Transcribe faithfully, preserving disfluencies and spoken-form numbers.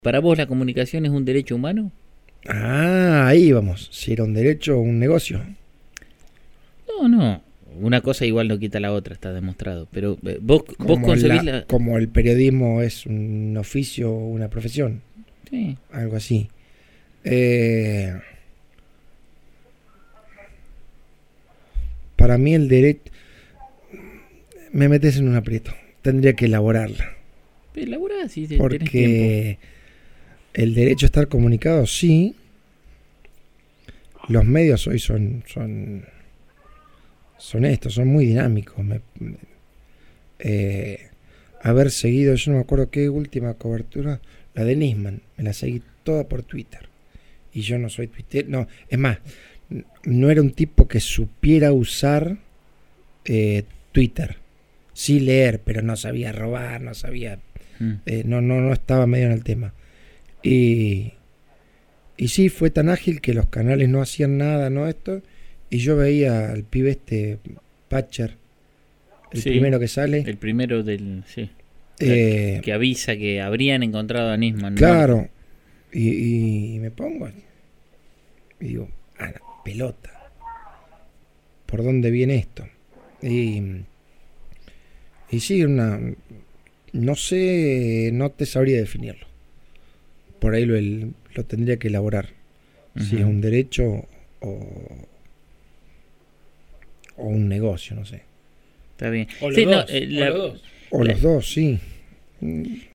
¿Para vos la comunicación es un derecho humano? Ah, ahí vamos. Si era un derecho o un negocio. No, no. Una cosa igual no quita la otra, está demostrado. Pero eh, vos, vos Como, concebís la, la... como el periodismo es un oficio o una profesión. Sí. Algo así. Eh, para mí el derecho... Me metes en un aprieto. Tendría que elaborarla. Elaborá si tenés tiempo. Porque el derecho a estar comunicado, sí. Los medios hoy son... son son estos, son muy dinámicos. Me, eh, haber seguido, yo no me acuerdo qué última cobertura, la de Nisman, me la seguí toda por Twitter. Y yo no soy Twitter, no, es más, no era un tipo que supiera usar eh, Twitter. Sí leer, pero no sabía robar, no sabía, Mm. eh, no, no, no estaba medio en el tema. Y, y sí, fue tan ágil que los canales no hacían nada, ¿no? Esto. Y yo veía al pibe este, Patcher, el Sí, primero que sale. El primero del... Sí. Eh, que avisa que habrían encontrado a Nisman. claro. ¿No? Y, y me pongo y digo, a la pelota. ¿Por dónde viene esto? Y, y sí, una... No sé, no te sabría definirlo. Por ahí lo, el, lo tendría que elaborar. Uh-huh. Si es un derecho o, o un negocio, no sé. Está bien. O los sí, dos. No, eh, o la, los dos. O la, los dos, sí.